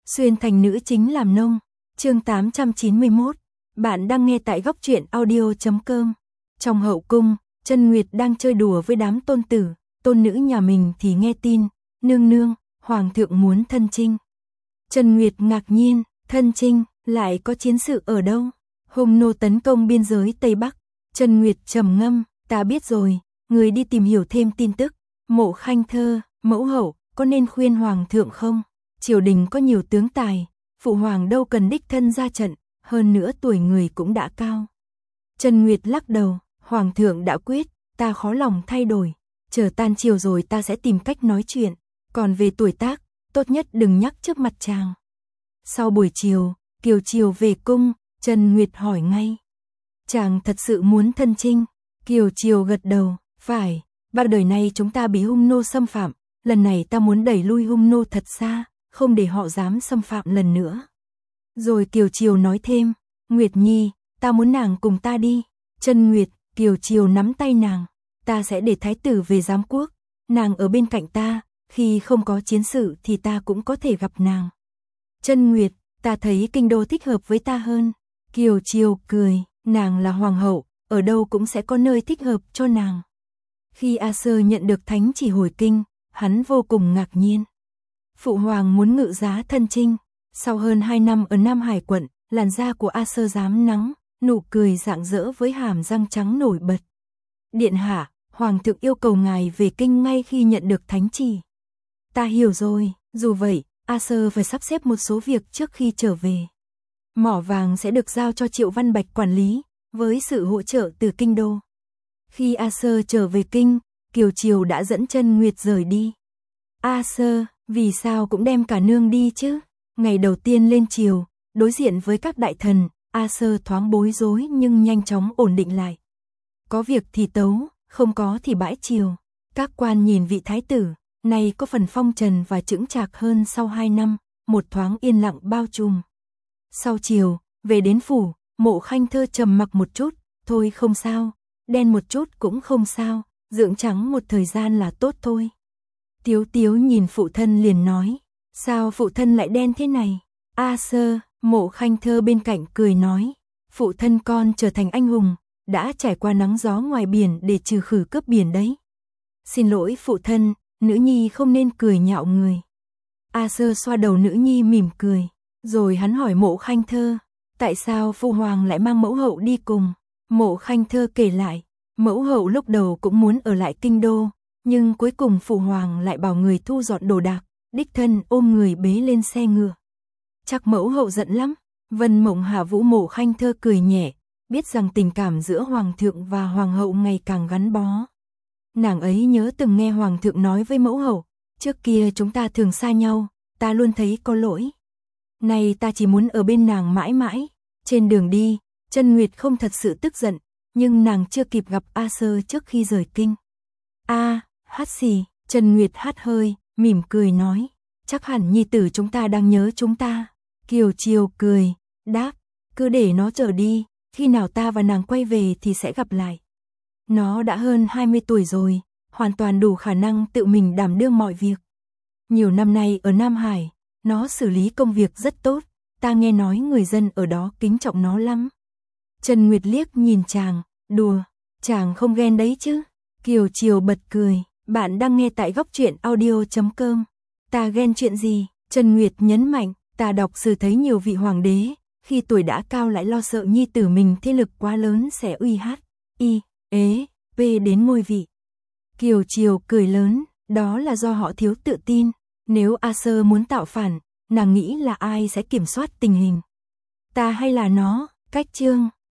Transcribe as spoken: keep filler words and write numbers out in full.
Xuyên thành nữ chính làm nông. Chương tám trăm chín mươi mốt. Bạn đang nghe tại góc truyện audio chấm com. Trong hậu cung, Chân Nguyệt đang chơi đùa với đám tôn tử, tôn nữ nhà mình thì nghe tin, nương nương, hoàng thượng muốn thân chinh. Chân Nguyệt ngạc nhiên, thân chinh, lại có chiến sự ở đâu? Hung nô tấn công biên giới Tây Bắc. Chân Nguyệt trầm ngâm, ta biết rồi, người đi tìm hiểu thêm tin tức. Mộ Khanh Thơ, mẫu hậu, có nên khuyên hoàng thượng không? Triều đình có nhiều tướng tài, phụ hoàng đâu cần đích thân ra trận, hơn nữa tuổi người cũng đã cao. Chân Nguyệt lắc đầu, hoàng thượng đã quyết, ta khó lòng thay đổi, chờ tan chiều rồi ta sẽ tìm cách nói chuyện, còn về tuổi tác, tốt nhất đừng nhắc trước mặt chàng. Sau buổi chiều, Kiều Triều về cung, Chân Nguyệt hỏi ngay. Chàng thật sự muốn thân chinh? Kiều Triều gật đầu, phải, bao đời nay chúng ta bị hung nô xâm phạm, lần này ta muốn đẩy lui hung nô thật xa, không để họ dám xâm phạm lần nữa. Rồi Kiều Triều nói thêm, Nguyệt Nhi, ta muốn nàng cùng ta đi. Chân Nguyệt, Kiều Triều nắm tay nàng, ta sẽ để thái tử về giám quốc, nàng ở bên cạnh ta, khi không có chiến sự thì ta cũng có thể gặp nàng. Chân Nguyệt, ta thấy kinh đô thích hợp với ta hơn. Kiều Triều cười, nàng là hoàng hậu, ở đâu cũng sẽ có nơi thích hợp cho nàng. Khi A Sơ nhận được thánh chỉ hồi kinh, hắn vô cùng ngạc nhiên. Phụ hoàng muốn ngự giá thân chinh. Sau hơn hai năm ở Nam Hải quận, làn da của A Sơ rám nắng, nụ cười rạng rỡ với hàm răng trắng nổi bật. Điện hạ, hoàng thượng yêu cầu ngài về kinh ngay khi nhận được thánh chỉ. Ta hiểu rồi, dù vậy, A Sơ phải sắp xếp một số việc trước khi trở về. Mỏ vàng sẽ được giao cho Triệu Văn Bạch quản lý, với sự hỗ trợ từ kinh đô. Khi A Sơ trở về kinh, Kiều Triều đã dẫn Chân Nguyệt rời đi. A Sơ, vì sao cũng đem cả nương đi chứ? Ngày đầu tiên lên triều, đối diện với các đại thần, A Sơ thoáng bối rối nhưng nhanh chóng ổn định lại. Có việc thì tấu, không có thì bãi triều. Các quan nhìn vị thái tử, này có phần phong trần và chững chạc hơn sau hai năm, một thoáng yên lặng bao trùm. Sau chiều, về đến phủ, Mộ Khanh Thơ trầm mặc một chút, thôi không sao, đen một chút cũng không sao, dưỡng trắng một thời gian là tốt thôi. Tiếu Tiếu nhìn phụ thân liền nói, sao phụ thân lại đen thế này? A Sơ, Mộ Khanh Thơ bên cạnh cười nói, phụ thân con trở thành anh hùng, đã trải qua nắng gió ngoài biển để trừ khử cướp biển đấy. Xin lỗi phụ thân, nữ nhi không nên cười nhạo người. A Sơ xoa đầu nữ nhi mỉm cười, rồi hắn hỏi Mộ Khanh Thơ, tại sao phụ hoàng lại mang mẫu hậu đi cùng? Mộ Khanh Thơ kể lại, mẫu hậu lúc đầu cũng muốn ở lại kinh đô, nhưng cuối cùng phụ hoàng lại bảo người thu dọn đồ đạc, đích thân ôm người bế lên xe ngựa. Chắc mẫu hậu giận lắm. Vân Mộng Hạ Vũ Mộ Khanh Thơ cười nhẹ, biết rằng tình cảm giữa hoàng thượng và hoàng hậu ngày càng gắn bó. Nàng ấy nhớ từng nghe hoàng thượng nói với mẫu hậu, trước kia chúng ta thường xa nhau, ta luôn thấy có lỗi. Nay ta chỉ muốn ở bên nàng mãi mãi. Trên đường đi, Chân Nguyệt không thật sự tức giận, nhưng nàng chưa kịp gặp A Sơ trước khi rời kinh. A, hát xì, Chân Nguyệt hát hơi, mỉm cười nói, chắc hẳn nhi tử chúng ta đang nhớ chúng ta. Kiều Triều cười, đáp, cứ để nó trở đi, khi nào ta và nàng quay về thì sẽ gặp lại. Nó đã hơn hai mươi tuổi rồi, hoàn toàn đủ khả năng tự mình đảm đương mọi việc. Nhiều năm nay ở Nam Hải, nó xử lý công việc rất tốt, ta nghe nói người dân ở đó kính trọng nó lắm. Chân Nguyệt liếc nhìn chàng, đùa, chàng không ghen đấy chứ? Kiều Triều bật cười, bạn đang nghe tại góc truyện audio chấm com. Ta ghen chuyện gì? Chân Nguyệt nhấn mạnh, ta đọc sử thấy nhiều vị hoàng đế, khi tuổi đã cao lại lo sợ nhi tử mình thế lực quá lớn sẽ uy hát, y, ế, p đến ngôi vị. Kiều Triều cười lớn, đó là do họ thiếu tự tin, nếu A Sơ muốn tạo phản, nàng nghĩ là ai sẽ kiểm soát tình hình? Ta hay là nó? Cách chương